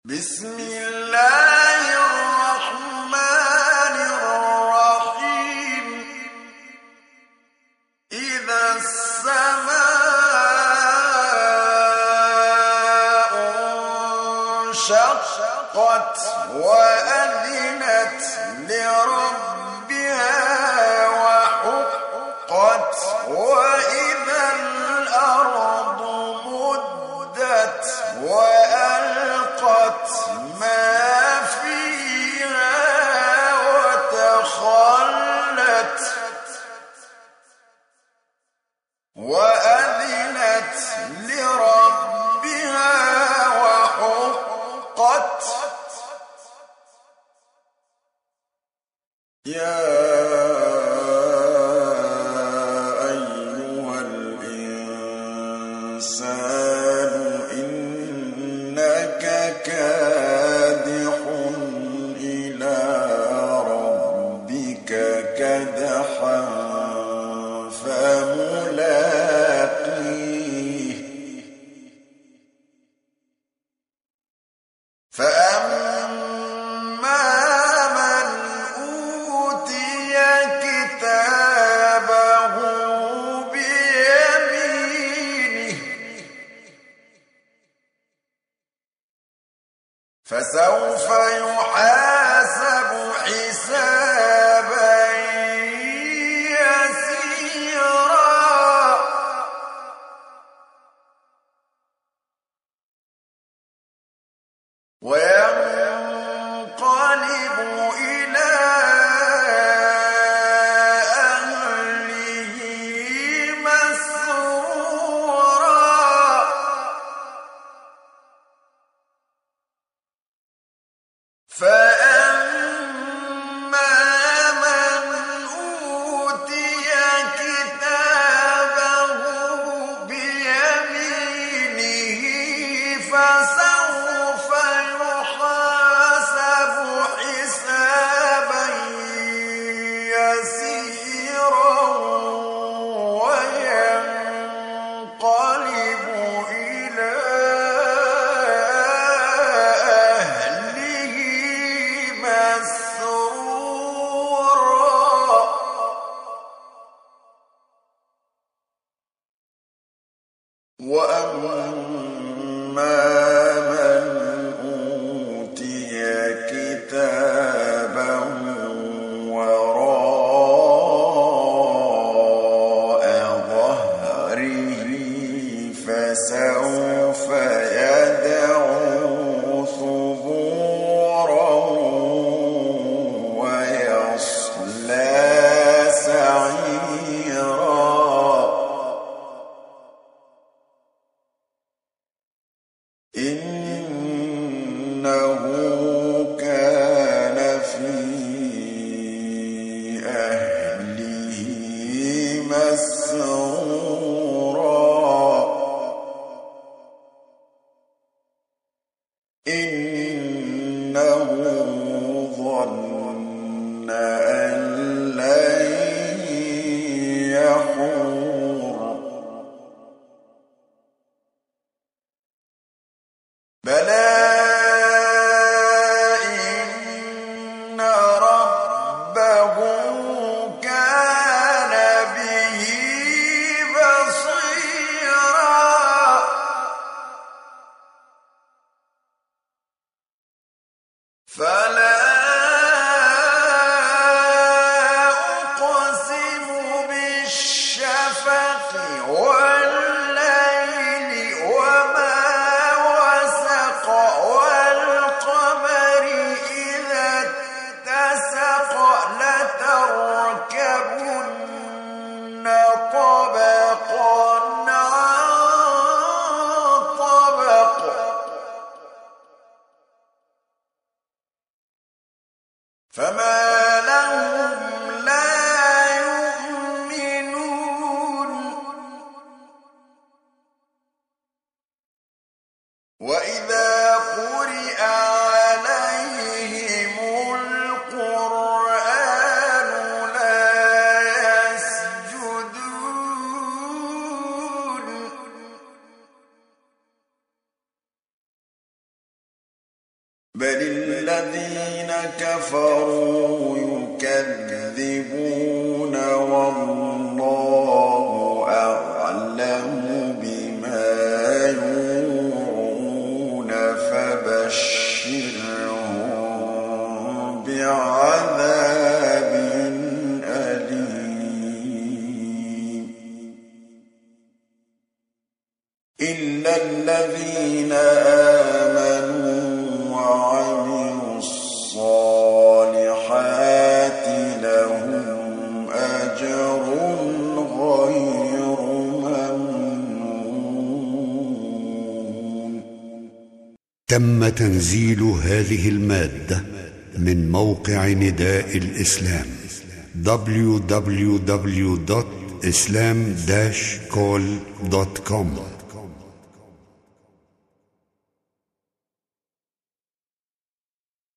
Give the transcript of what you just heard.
بسم الله الرحمن الرحيم إذا السماء انشقت وأذنت لربها وحقت وإذا الأرض مدت وألقت ما فيها وتخلت وأذنت لربها وحقت يا أيها الإنسان إنك كادح إلى ربك كدحا فملاقيه فأما من أوتي كتابه بيمينه فسوف يحاسب حسابا يسيرا وينقلب إلى أهله مسرورا فأما من أوتي كتابه بيمينه فسوف يحاسب حسابا يسيرا وينقلب إلى أهله مسرورا وأما من أوتي كتابه وراء ظهره فسوف يدعو ثبورا ويصلى سعيرا إنه كان في أهله مسرورا إنه ظن أن لن يحور بلى إن ربه كان به بصيرا فلا أقسم بالشفق والليل وما وسق والقمر إذا اتسق لتركبن طبقا عن طبق فما لهم لا يؤمنون وإذا قرئ عليهم القرآن لا يسجدون بل الذين كفروا يكذبون والله أعلم بما يوعون فبشرهم بعذاب أليم إلا الذين آمنوا وعملوا الصالحات لهم أجر غير ممنون. تم تنزيل هذه المادة من موقع نداء الإسلام www.islam-call.com